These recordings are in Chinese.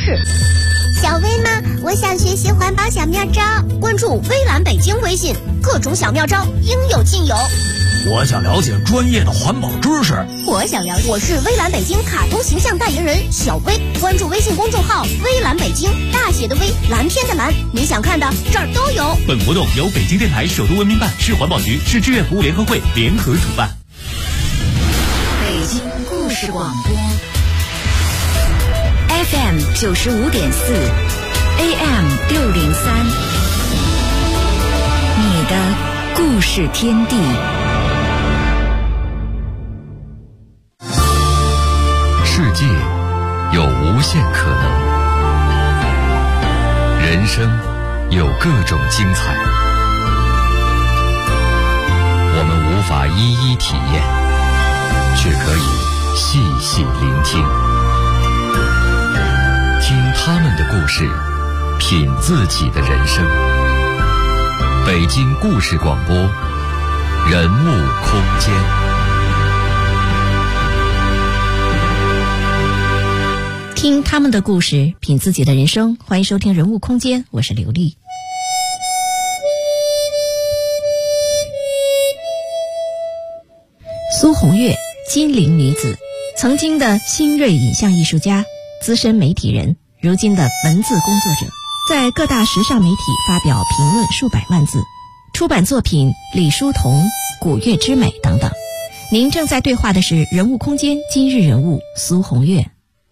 事。 小薇吗？我想学习环保小妙招， 关注微蓝北京微信，各种小妙招应有尽有。 我想了解专业的环保知识。 我想了解，我是微蓝北京卡通形象代言人小薇，关注微信公众号微蓝北京，大写的微，蓝天的蓝，你想看的这儿都有。 本活动由北京电台首都文明办、市环保局、市志愿服务联合会联合主办。 北京故事广播 FM 95.4 AM 603，你的故事天地。 世界有无限可能，人生有各种精彩，我们无法一一体验，却可以细细聆听，听他们的故事，品自己的人生。北京故事广播，人物空间。 听他们的故事，品自己的人生。欢迎收听人物空间，我是刘丽。苏红月，金陵女子，曾经的新锐影像艺术家，资深媒体人，如今的文字工作者，在各大时尚媒体发表评论数百万字，出版作品《李叔同》《古月之美》等等。您正在对话的是人物空间今日人物苏红月。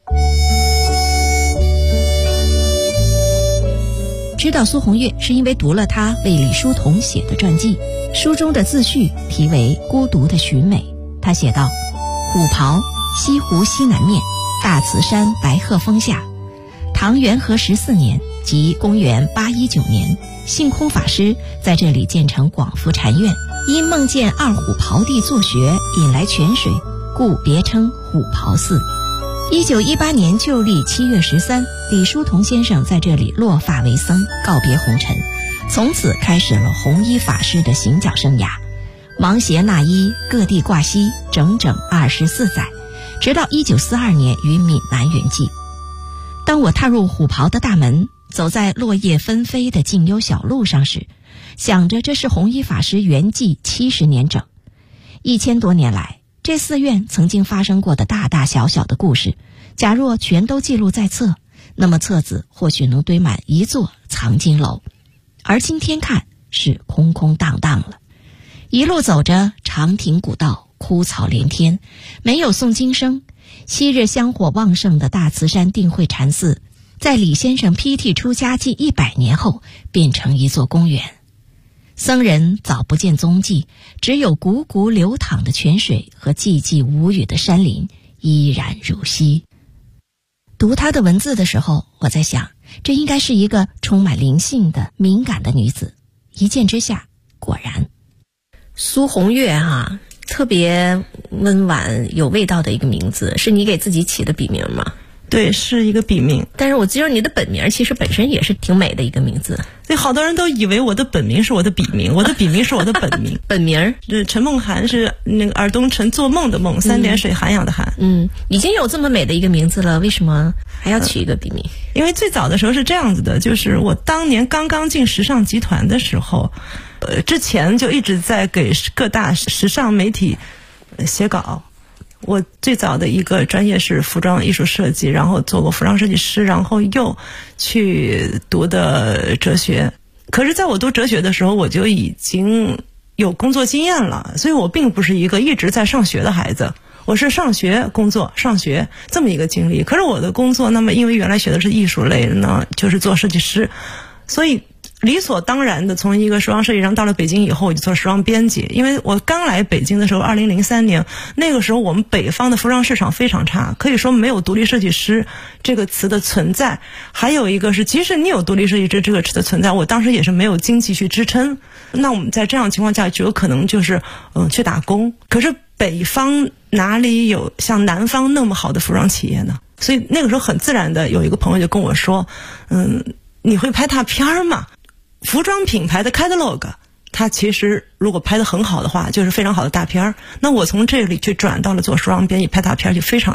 知道苏红月是因为读了她为李叔同写的传记，书中的自序题为《孤独的寻美》。他写道：虎跑，西湖西南面，大慈山白鹤峰下。唐元和14年，即公元819年，性空法师在这里建成广福禅院，因梦见二虎刨地作学，引来泉水，故别称虎刨寺。1918年旧历7月13，李叔同先生在这里落发为僧，告别红尘，从此开始了弘一法师的行脚生涯。芒鞋纳衣，各地挂稀，整整24载，直到1942年于闽南圆寂。当我踏入虎刨的大门，走在落叶纷飞的静幽小路上时，想着这是弘一法师圆寂70年整。1000多年来，这寺院曾经发生过的大大小小的故事，假若全都记录在册，那么册子或许能堆满一座藏经楼。而今天看，是空空荡荡了。一路走着，长亭古道，枯草连天，没有诵经声。昔日香火旺盛的大慈山定慧禅寺，在李先生披剃出家近100年后，变成一座公园。僧人早不见踪迹，只有汩汩流淌的泉水和寂寂无语的山林依然如昔。读他的文字的时候，我在想，这应该是一个充满灵性的敏感的女子。一见之下，果然。苏红月哈，特别温婉有味道的一个名字，是你给自己起的笔名吗？ 对，是一个笔名。 但是我知道你的本名其实本身也是挺美的一个名字。 对，好多人都以为我的本名是我的笔名，我的笔名是我的本名。 本名陈梦涵是那个耳东陈做梦的梦，3点水涵养的涵。 已经有这么美的一个名字了，为什么还要取一个笔名？ 因为最早的时候是这样子的，就是我当年刚刚进时尚集团的时候，之前就一直在给各大时尚媒体写稿。我最早的一个专业是服装艺术设计，然后做过服装设计师，然后又去读的哲学。可是在我读哲学的时候，我就已经有工作经验了，所以我并不是一个一直在上学的孩子，我是上学工作上学这么一个经历。可是我的工作，那么因为原来学的是艺术类呢，就是做设计师，所以理所当然的从一个时装设计师到了北京以后，我就做时装编辑。因为我刚来北京的时候2003年，那个时候我们北方的服装市场非常差，可以说没有独立设计师这个词的存在。还有一个是，即使你有独立设计师这个词的存在，我当时也是没有经济去支撑。那我们在这样的情况下，就有可能就是去打工。可是北方哪里有像南方那么好的服装企业呢？所以那个时候很自然的有一个朋友就跟我说，你会拍大片吗？服装品牌的 catalog， 它其实如果拍得很好的话，就是非常好的大片。那我从这里去转到了做时装编辑拍大片，就非常的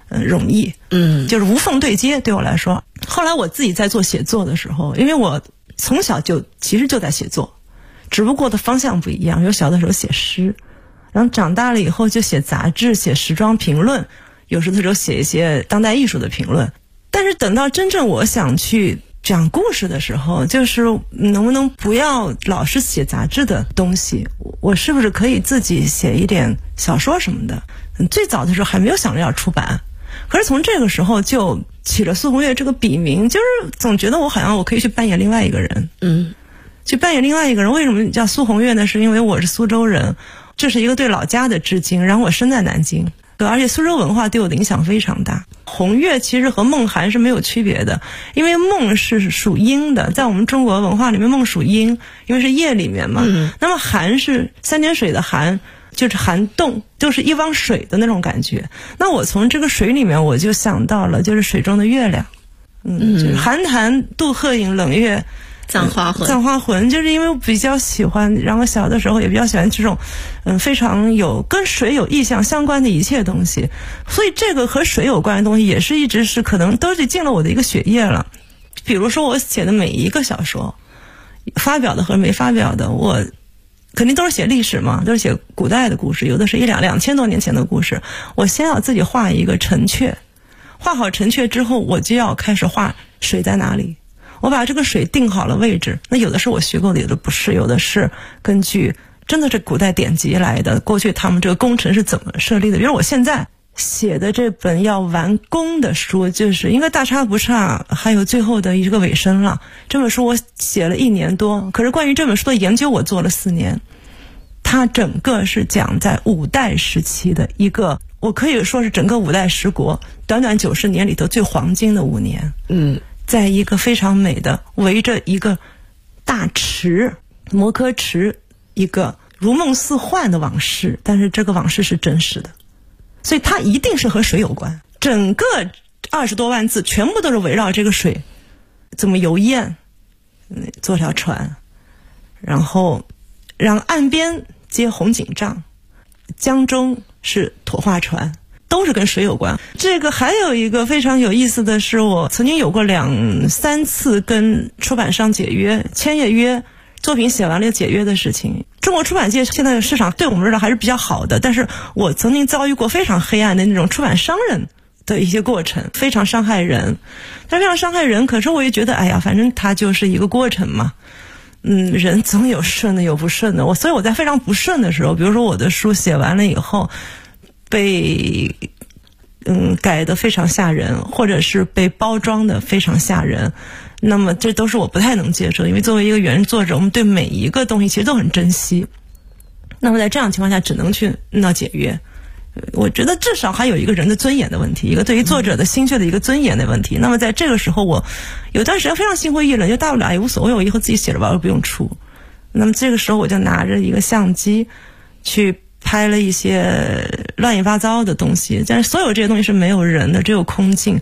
容易，就是无缝对接对我来说。后来我自己在做写作的时候，因为我从小其实就在写作，只不过的方向不一样。有小的时候写诗，然后长大了以后就写杂志、写时装评论，有时候写一些当代艺术的评论。但是等到真正我想去讲故事的时候，就是能不能不要老是写杂志的东西，我是不是可以自己写一点小说什么的。最早的时候还没有想着要出版，可是从这个时候就起了苏红月这个笔名，就是总觉得我好像我可以去扮演另外一个人，去扮演另外一个人。为什么叫苏红月呢？是因为我是苏州人，这是一个对老家的致敬，然后我生在南京，而且苏州文化对我的影响非常大。红月其实和梦涵是没有区别的，因为梦是属阴的，在我们中国文化里面梦属阴，因为是夜里面嘛。那么涵是三点水的涵，就是涵洞，就是一汪水的那种感觉。那我从这个水里面我就想到了就是水中的月亮，就是寒潭渡鹤影冷月葬花魂，就是因为我比较喜欢，然后小的时候也比较喜欢这种非常有跟水有意象相关的一切东西，所以这个和水有关的东西也是一直是可能都是进了我的一个血液了。比如说我写的每一个小说，发表的和没发表的，我肯定都是写历史嘛，都是写古代的故事，有的是2000多年前的故事。我先要自己画一个陈阙，画好陈阙之后，我就要开始画水在哪里。我把这个水定好了位置，那有的是我虚构的，有的不是，有的是根据真的是古代典籍来的，过去他们这个工程是怎么设立的。比如我现在写的这本要完工的书，就是应该大差不差，还有最后的一个尾声了。这本书我写了1年多，可是关于这本书的研究我做了4年。它整个是讲在5代时期的一个，我可以说是整个5代十国短短90年里头最黄金的5年。在一个非常美的围着一个大池摩柯池，一个如梦似幻的往事，但是这个往事是真实的，所以它一定是和水有关。整个20多万字全部都是围绕这个水怎么游堰，坐条船，然后让岸边接红锦帐，江中是橐画船，都是跟水有关。这个还有一个非常有意思的是，我曾经有过2、3次跟出版商解约，签约，作品写完了解约的事情。中国出版界现在的市场对我们这儿还是比较好的，但是我曾经遭遇过非常黑暗的那种出版商人的一些过程，非常伤害人。但非常伤害人，可是我也觉得，哎呀，反正它就是一个过程嘛。人总有顺的有不顺的，所以我在非常不顺的时候，比如说我的书写完了以后被改得非常吓人，或者是被包装得非常吓人，那么这都是我不太能接受。因为作为一个原作者，我们对每一个东西其实都很珍惜，那么在这样的情况下只能去闹解约。我觉得至少还有一个人的尊严的问题，一个对于作者的心血的一个尊严的问题。那么在这个时候，我有段时间非常心灰意冷，就大不了也无所谓，我以后自己写着吧，我不用出。那么这个时候我就拿着一个相机去拍了一些乱七八糟的东西，但是所有这些东西是没有人的，只有空镜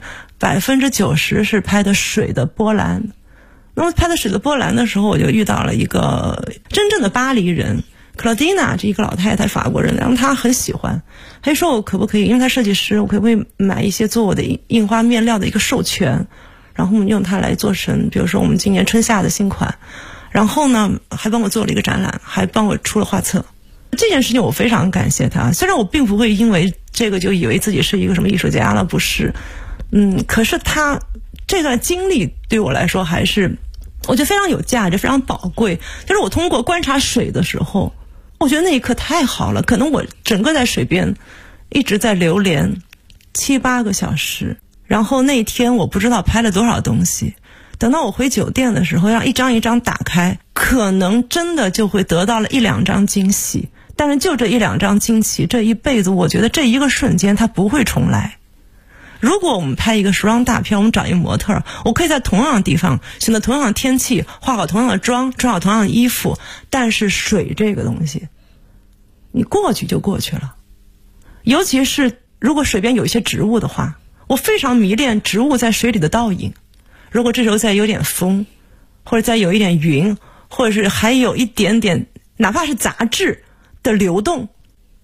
，90%是拍的水的波澜。那么拍的水的波澜的时候，我就遇到了一个真正的巴黎人克劳蒂娜，这一个老太太，法国人，然后她很喜欢，她就说我可不可以，因为她设计师，我可不可以买一些做我的印花面料的一个授权，然后我们用它来做成比如说我们今年春夏的新款，然后呢还帮我做了一个展览，还帮我出了画册。这件事情我非常感谢他，虽然我并不会因为这个就以为自己是一个什么艺术家了，不是，可是他这段经历对我来说还是我觉得非常有价值，非常宝贵。就是我通过观察水的时候，我觉得那一刻太好了，可能我整个在水边一直在流连7、8个小时，然后那天我不知道拍了多少东西，等到我回酒店的时候，让一张一张打开，可能真的就会得到了1、2张惊喜。但是就这1、2张惊喜，这一辈子我觉得这一个瞬间它不会重来。如果我们拍一个时装大片，我们找一个模特，我可以在同样的地方选择同样的天气，化好同样的妆，穿好同样的衣服，但是水这个东西你过去就过去了。尤其是如果水边有一些植物的话，我非常迷恋植物在水里的倒影。如果这时候再有点风，或者再有一点云，或者是还有一点点哪怕是杂质的流动，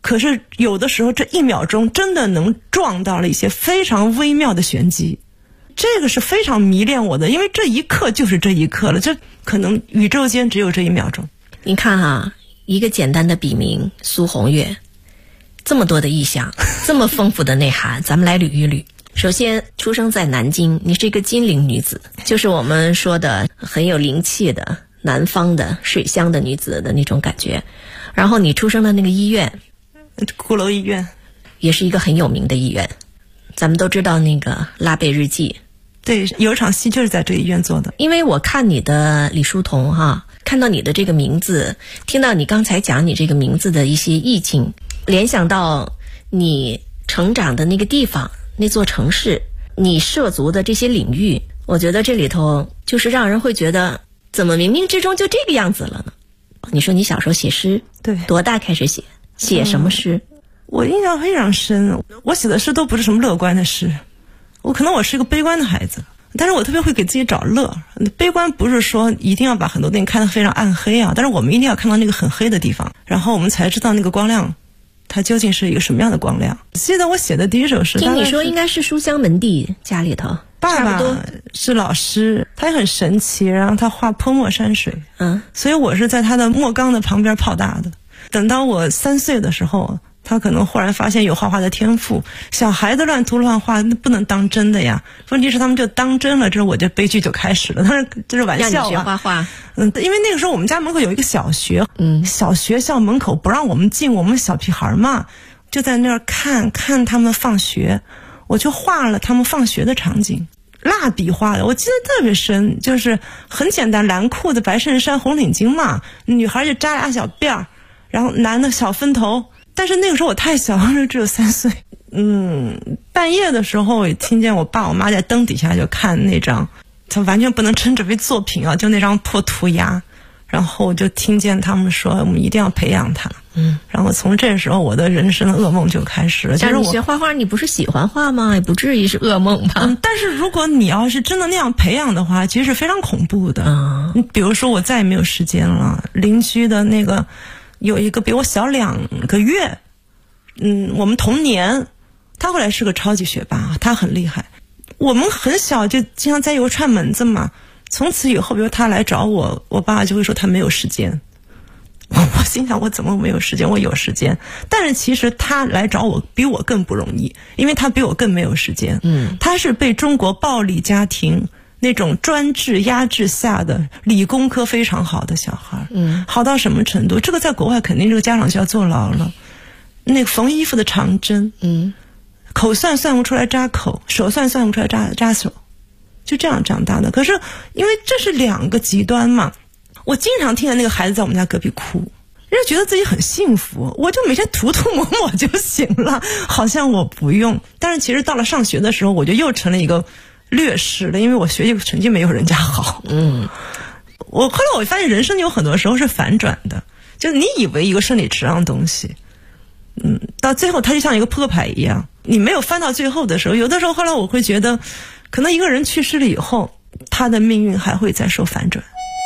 可是有的时候这1秒钟真的能撞到了一些非常微妙的玄机，这个是非常迷恋我的，因为这一刻就是这一刻了，这可能宇宙间只有这1秒钟。 您看啊，一个简单的笔名苏红月，这么多的意象，这么丰富的内涵，咱们来捋一捋。首先，出生在南京，你是一个金陵女子，就是我们说的很有灵气的南方的水乡的女子的那种感觉。然后你出生的那个医院， 鼓楼医院， 也是一个很有名的医院。咱们都知道那个拉贝日记， 对，有一场戏就是在这个医院做的。 因为我看你的李叔同哈，看到你的这个名字，听到你刚才讲你这个名字的一些意境，联想到你成长的那个地方，那座城市，你涉足的这些领域，我觉得这里头就是让人会觉得，怎么冥冥之中就这个样子了呢？你说你小时候写诗， 对， 多大开始写？写什么诗？ 我印象非常深，我写的诗都不是什么乐观的诗，我是一个悲观的孩子，但是我特别会给自己找乐。悲观不是说一定要把很多东西看得非常暗黑啊，但是我们一定要看到那个很黑的地方，然后我们才知道那个光亮它究竟是一个什么样的光亮。记得我写的第一首诗， 听你说应该是书香门第，家里头爸爸是老师，他也很神奇，然后他画泼墨山水，所以我是在他的墨缸的旁边泡大的。等到我3岁的时候，他可能忽然发现有画画的天赋，小孩子乱涂乱画那不能当真的呀，问题是他们就当真了，这我这悲剧就开始了。当然这是玩笑啊， 让你学画画。 因为那个时候我们家门口有一个小学，小学校门口不让我们进，我们小屁孩嘛，就在那儿看他们放学，我就画了他们放学的场景，蜡笔画的，我记得特别深，就是很简单，蓝裤子白衬衫红领巾嘛，女孩就扎俩小辫儿，然后男的小分头。但是那个时候我太小了，只有3岁。半夜的时候也听见我爸我妈在灯底下就看那张，他完全不能称之为作品啊，就那张破涂鸦，然后就听见他们说我们一定要培养他。然后从这时候我的人生的噩梦就开始了。 像你学画画，你不是喜欢画吗？也不至于是噩梦吧？ 但是如果你要是真的那样培养的话，其实是非常恐怖的。比如说我再也没有时间了，邻居的那个有一个比我小2个月，我们同年，他后来是个超级学霸，他很厉害。我们很小就经常在一块串门子嘛，从此以后，比如他来找我，我爸就会说他没有时间。我心想我怎么没有时间？我有时间。但是其实他来找我比我更不容易，因为他比我更没有时间。他是被中国暴力家庭那种专制压制下的理工科非常好的小孩。好到什么程度？这个在国外肯定这个家长就要坐牢了。那个缝衣服的长针，口算不出来扎口，手算不出来扎手，就这样长大的。可是因为这是2个极端嘛，我经常听见那个孩子在我们家隔壁哭，人家觉得自己很幸福，我就每天涂抹抹就行了，好像我不用。但是其实到了上学的时候，我就又成了一个劣势了，因为我学习成绩没有人家好。后来我发现人生有很多时候是反转的，就是你以为一个顺理成章的东西，到最后它就像一个扑克牌一样，你没有翻到最后的时候，有的时候后来我会觉得，可能一个人去世了以后，他的命运还会再受反转。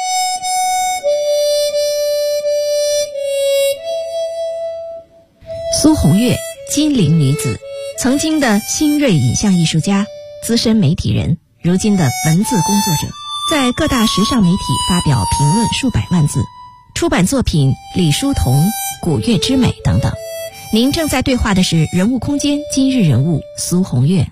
苏红月，金陵女子，曾经的新锐影像艺术家，资深媒体人，如今的文字工作者，在各大时尚媒体发表评论数百万字，出版作品《李叔同》《古月之美》等等。您正在对话的是人物空间今日人物苏红月。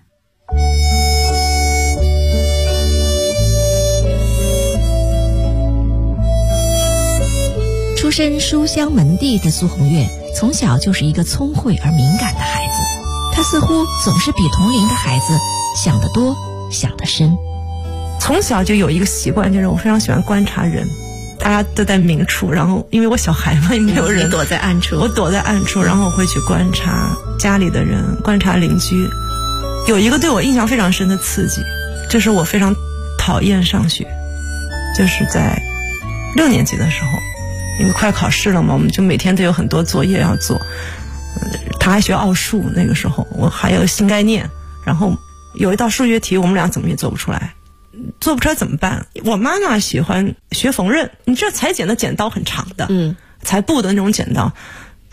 出身书香门第的苏红月，从小就是一个聪慧而敏感的孩子。她似乎总是比同龄的孩子想得多，想得深。 从小就有一个习惯，就是我非常喜欢观察人。大家都在明处，然后因为我小孩嘛，也没有人， 躲在暗处。 我躲在暗处，然后我会去观察家里的人，观察邻居。有一个对我印象非常深的刺激，就是我非常讨厌上学，就是在6年级的时候，因为快考试了嘛，我们就每天都有很多作业要做。他还学奥数，那个时候我还有新概念，然后有一道数学题，我们俩怎么也做不出来。做不出来怎么办？我妈妈喜欢学缝纫，你知道裁剪的剪刀很长的，裁布的那种剪刀，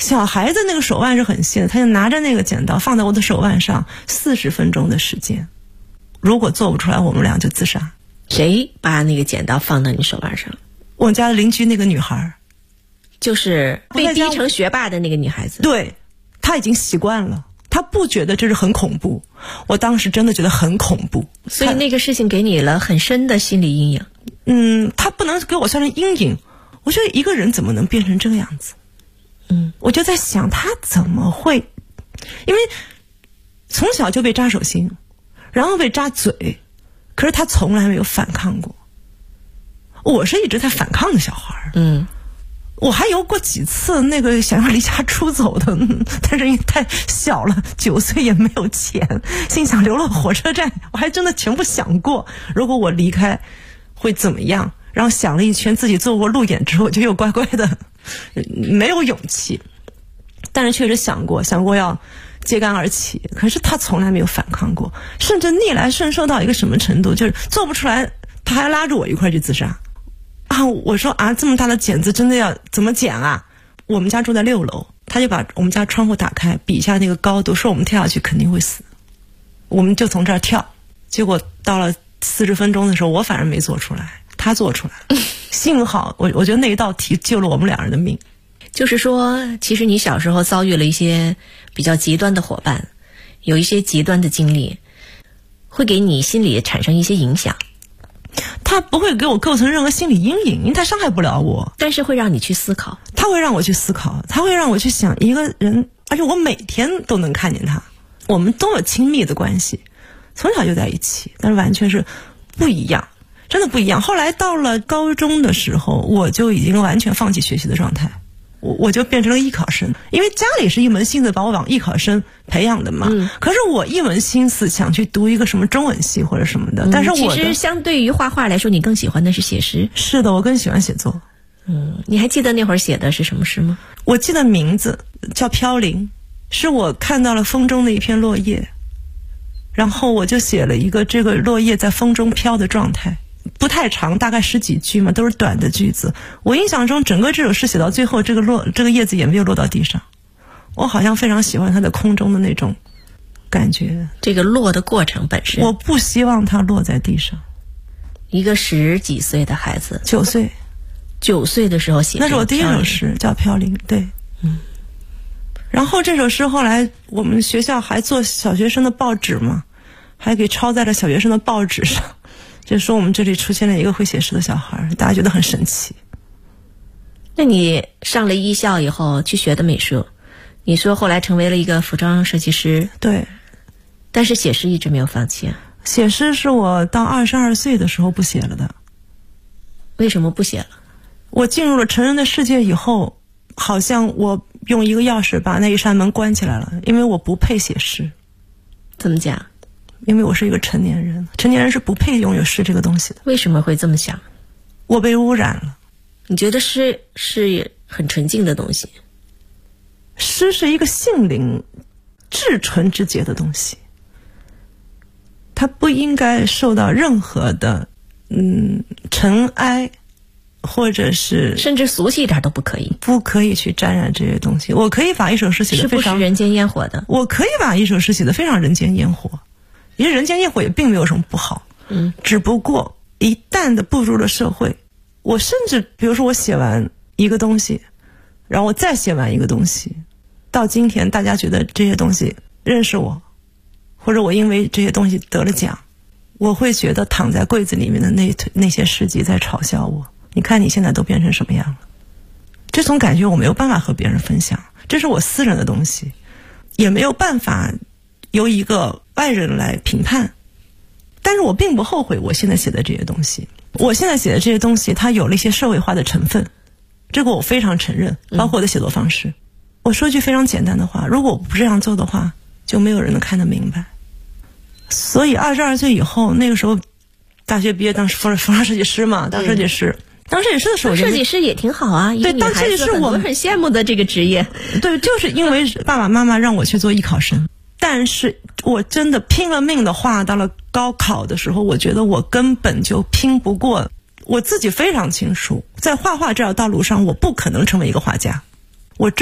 小孩子那个手腕是很细的，他就拿着那个剪刀放在我的手腕上40分钟的时间。如果做不出来，我们俩就自杀。 谁把那个剪刀放到你手腕上？ 我们家的邻居那个女孩， 就是被逼成学霸的那个女孩子。 对，她已经习惯了，她不觉得这是很恐怖。我当时真的觉得很恐怖， 所以那个事情给你了很深的心理阴影。 她不能给我造成阴影。我觉得一个人怎么能变成这个样子？我就在想他怎么会，因为从小就被扎手心，然后被扎嘴，可是他从来没有反抗过。我是一直在反抗的小孩。我还有过几次那个想要离家出走的，但是因为太小了，9岁也没有钱，心想留了火车站，我还真的全部想过，如果我离开会怎么样。然后想了一圈，自己做过路演之后，就又乖乖的，没有勇气。但是确实想过要揭竿而起，可是他从来没有反抗过，甚至逆来顺受到一个什么程度，就是做不出来，他还拉着我一块去自杀。我说这么大的剪子真的要怎么剪啊？我们家住在6楼，他就把我们家窗户打开，比一下那个高度，说我们跳下去肯定会死，我们就从这儿跳。结果到了40分钟的时候，我反而没做出来。他做出来了，幸好我觉得那一道题救了我们2人的命。 就是说，其实你小时候遭遇了一些比较极端的伙伴，有一些极端的经历，会给你心理产生一些影响。 他不会给我构成任何心理阴影，因为他伤害不了我， 但是会让你去思考。 他会让我去思考，他会让我去想一个人，而且我每天都能看见他，我们都有亲密的关系，从小就在一起，但是完全是不一样。真的不一样。后来到了高中的时候，我就已经完全放弃学习的状态，我就变成了艺考生，因为家里是一门心思把我往艺考生培养的嘛。可是我一门心思想去读一个什么中文系或者什么的，但是其实相对于画画来说，你更喜欢的是写诗。 是的，我更喜欢写作。 你还记得那会儿写的是什么诗吗？ 我记得名字叫飘零，是我看到了风中的一片落叶，然后我就写了一个这个落叶在风中飘的状态。不太长，大概10几句嘛，都是短的句子。我印象中整个这首诗写到最后，这个叶子也没有落到地上。我好像非常喜欢它在空中的那种感觉， 这个落的过程本身。 我不希望它落在地上。 一个10几岁的孩子 ，9岁 ，9岁的时候写， 那是我第一首诗，叫《飘零》。对，然后这首诗后来我们学校还做小学生的报纸嘛，还给抄在了小学生的报纸上。就说我们这里出现了一个会写诗的小孩，大家觉得很神奇。 那你上了艺校以后去学的美术，你说后来成为了一个服装设计师。 对， 但是写诗一直没有放弃。 写诗是我到22岁的时候不写了的。 为什么不写了？ 我进入了成人的世界以后，好像我用一个钥匙把那一扇门关起来了，因为我不配写诗。 怎么讲？ 因为我是一个成年人，成年人是不配拥有诗这个东西的。 为什么会这么想？ 我被污染了。 你觉得诗是很纯净的东西？ 诗是一个性灵至纯之洁的东西，它不应该受到任何的尘埃，或者是甚至俗气一点都不可以， 不可以去沾染这些东西。我可以把一首诗写得非常， 是不是人间烟火的？ 我可以把一首诗写得非常人间烟火，因为人间烟火也并没有什么不好。只不过一旦的步入了社会，我甚至比如说我写完一个东西，然后我再写完一个东西，到今天大家觉得这些东西认识我，或者我因为这些东西得了奖，我会觉得躺在柜子里面的那些诗集在嘲笑我。你看你现在都变成什么样了？这种感觉我没有办法和别人分享，这是我私人的东西，也没有办法由一个外人来评判。但是我并不后悔我现在写的这些东西，我现在写的这些东西它有了一些社会化的成分，这个我非常承认，包括我的写作方式。我说句非常简单的话，如果我不这样做的话，就没有人能看得明白。所以22岁以后，那个时候大学毕业当服装设计师嘛，当设计师，当设计师的时候， 设计师也挺好啊。 对，当设计师我很羡慕的这个职业。 对，就是因为爸爸妈妈让我去做艺考生，但是我真的拼了命的画到了高考的时候，我觉得我根本就拼不过。我自己非常清楚，在画画这条道路上，我不可能成为一个画家。我知道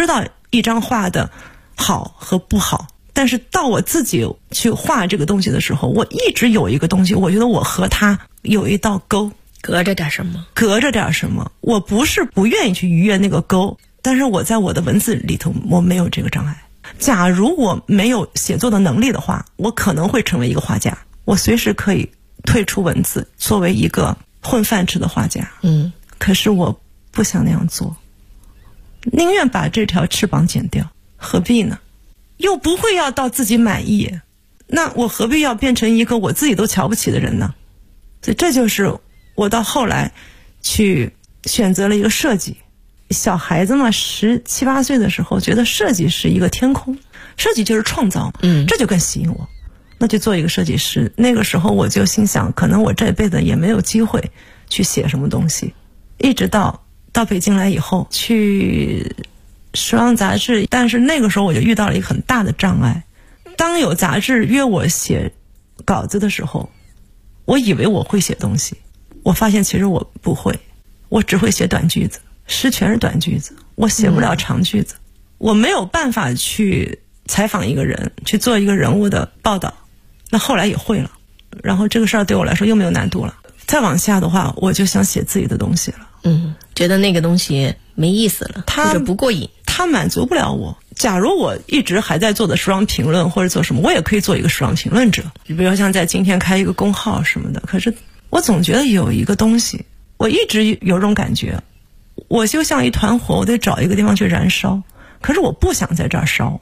一张画的好和不好，但是到我自己去画这个东西的时候，我一直有一个东西，我觉得我和它有一道沟， 隔着点什么。 我不是不愿意去逾越那个沟，但是我在我的文字里头我没有这个障碍。假如我没有写作的能力的话，我可能会成为一个画家，我随时可以退出文字，作为一个混饭吃的画家。可是我不想那样做，宁愿把这条翅膀剪掉，何必呢？又不会要到自己满意，那我何必要变成一个我自己都瞧不起的人呢？所以这就是我到后来去选择了一个设计。小孩子嘛，17、18岁的时候觉得设计是一个天空，设计就是创造，这就更吸引我，那就做一个设计师。那个时候我就心想，可能我这辈子也没有机会去写什么东西，一直到北京来以后去时装杂志，但是那个时候我就遇到了一个很大的障碍。当有杂志约我写稿子的时候，我以为我会写东西，我发现其实我不会，我只会写短句子，诗全是短句子，我写不了长句子，我没有办法去采访一个人，去做一个人物的报道。那后来也会了，然后这个事儿对我来说又没有难度了。再往下的话，我就想写自己的东西了。 觉得那个东西没意思了，或者不过瘾， 它满足不了我。假如我一直还在做的时装评论或者做什么，我也可以做一个时装评论者，比如像在今天开一个公号什么的。可是我总觉得有一个东西，我一直有种感觉，我就像一团火，我得找一个地方去燃烧，可是我不想在这儿烧。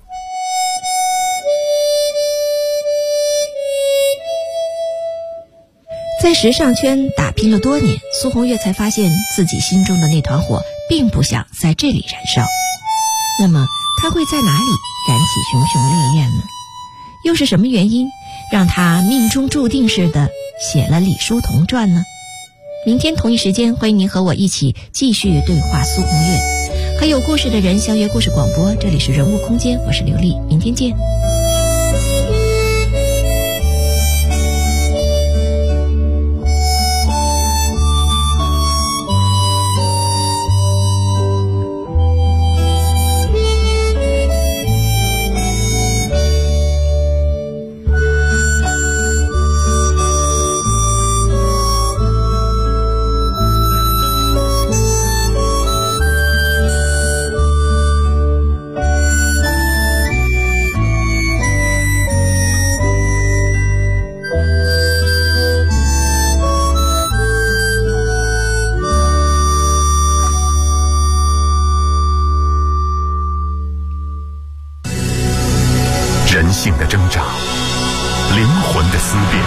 在时尚圈打拼了多年，苏红月才发现自己心中的那团火并不想在这里燃烧。那么她会在哪里燃起熊熊烈焰呢？又是什么原因让她命中注定似的写了李叔同传呢？明天同一时间，欢迎您和我一起继续对话苏红月，和有故事的人相约故事广播。这里是人物空间，我是刘丽，明天见。 人性的挣扎，灵魂的思辨，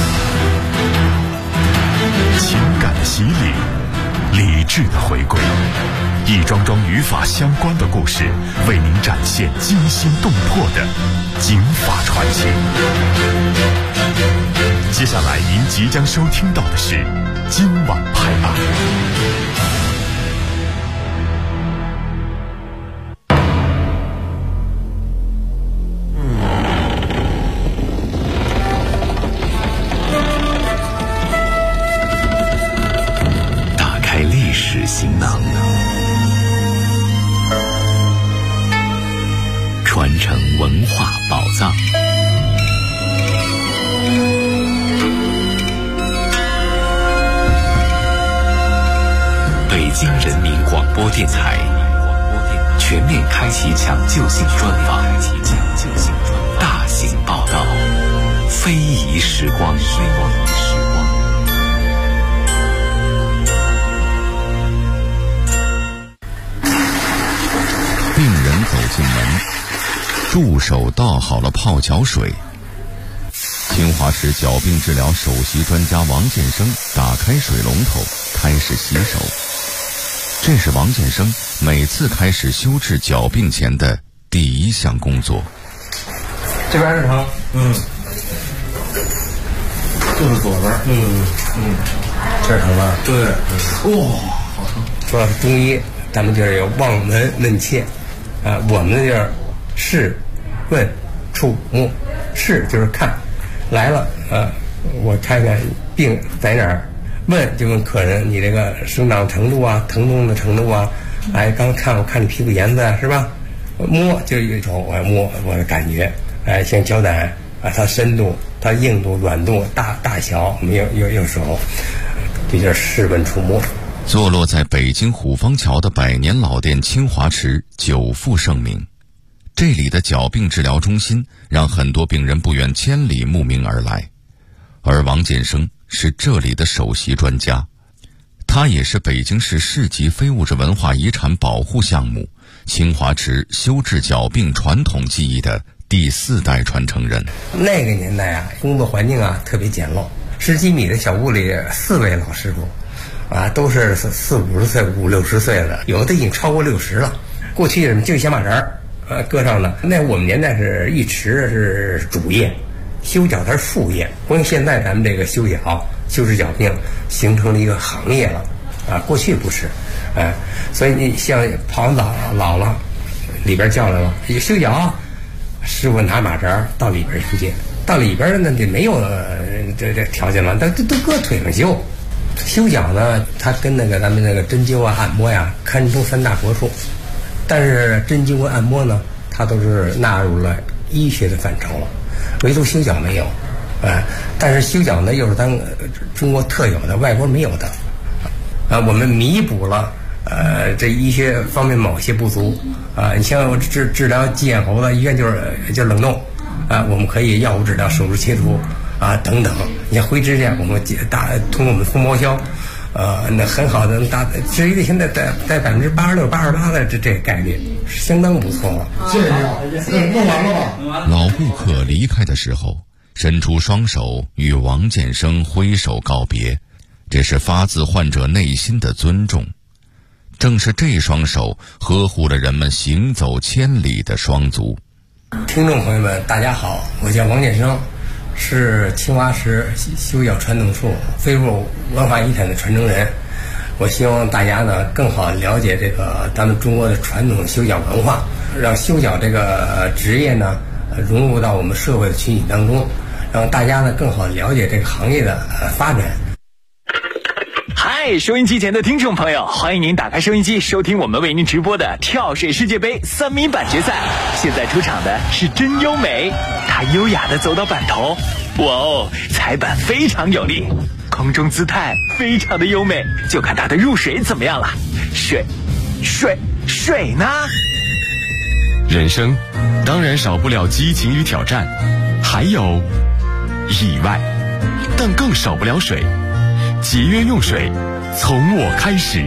情感的洗礼，理智的回归，一桩桩与法相关的故事，为您展现惊心动魄的警法传奇。接下来您即将收听到的是今晚拍案。行囊，传承文化宝藏。北京人民广播电台全面开启抢救性专访，大型报道，非遗时光。 病人走进门，助手倒好了泡脚水。清华市脚病治疗首席专家王建生打开水龙头，开始洗手。这是王建生每次开始修治脚病前的第一项工作。 这边是疼，就是左边，这儿疼吧？对，好疼。说到中医，咱们就是有望闻问切。我们的就是视、问、触、摸。视就是看，来了，我看看病在哪儿。问就问客人，你这个生长程度啊，疼痛的程度啊。刚看我看你皮肤颜色是吧？ 摸就有一种我摸我的感觉，像胶带它深度、它硬度、软度、大小，有时候这就是试问触摸。 坐落在北京虎坊桥的百年老店清华池久负盛名，这里的脚病治疗中心让很多病人不远千里慕名而来，而王建生是这里的首席专家，他也是北京市市级非物质文化遗产保护项目清华池修治脚病传统技艺的第4代传承人。 那个年代工作环境特别简陋，10几米的小屋里4位老师傅都是40、50岁、50、60岁的，有的已经超过60了。过去就小马扎搁上了，那我们年代是一池是主业，修脚它是副业。不像现在咱们这个修脚、修治脚病形成了一个行业了过去不是，所以你像跑老了，里边叫来了修脚，师傅拿马扎到里边去，到里边呢就没有这条件了，都搁腿上修。修脚呢，它跟咱们那个针灸按摩堪称3大国术，但是针灸按摩呢，它都是纳入了医学的范畴了，唯独修脚没有，但是修脚呢又是咱中国特有的，外国没有的，我们弥补了这医学方面某些不足你像治疗鸡眼喉子，医院就是冷冻我们可以药物治疗、手术切除等等。你像灰指甲，我们通过我们风毛销那很好的治愈率现在在86%、88%的这个概率相当不错了。 谢谢您，弄完了吧？ 老顾客离开的时候，伸出双手与王建生挥手告别，这是发自患者内心的尊重。正是这双手呵护了人们行走千里的双足。 听众朋友们，大家好，我叫王建生，是清华池修脚传统术非物质文化遗产的传承人。我希望大家呢更好了解这个咱们中国的传统修脚文化，让修脚这个职业呢融入到我们社会的群体当中，让大家呢更好了解这个行业的发展。 嗨，收音机前的听众朋友，欢迎您打开收音机收听我们为您直播的跳水世界杯3米板决赛。现在出场的是真优美，她优雅地走到板头，哇哦，踩板非常有力，空中姿态非常的优美，就看她的入水怎么样了。水呢？ 人生当然少不了激情与挑战，还有意外，但更少不了水。节约用水，从我开始。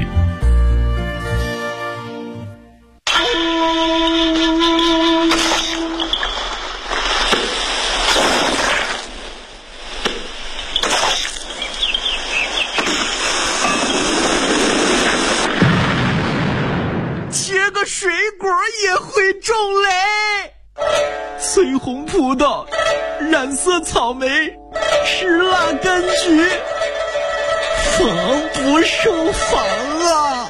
切个水果也会种雷，翠红葡萄，染色草莓，吃辣柑橘，防不胜防啊！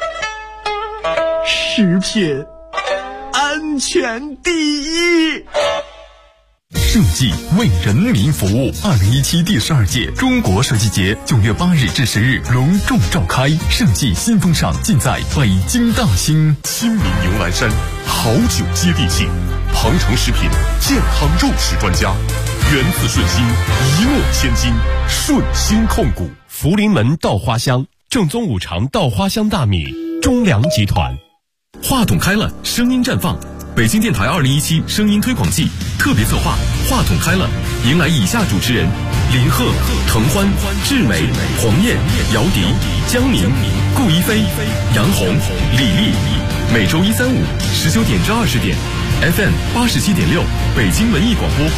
食品安全第一。 盛记为人民服务，2017第12届中国设计节9月8日至10日隆重召开，盛记新风尚尽在北京大兴。亲民牛栏山，好酒接地气，庞城食品健康肉食专家，源自顺心，一诺千金，顺心控股。 福临门稻花香，正宗五常稻花香大米，中粮集团。 话筒开了，声音绽放。北京电台2017声音推广季特别策划，话筒开了，迎来以下主持人：林鹤、滕欢、志美、黄燕、姚笛、江宁、顾一飞、杨红、李丽。每周1、3、519点至20点 ，FM87.6，北京文艺广播。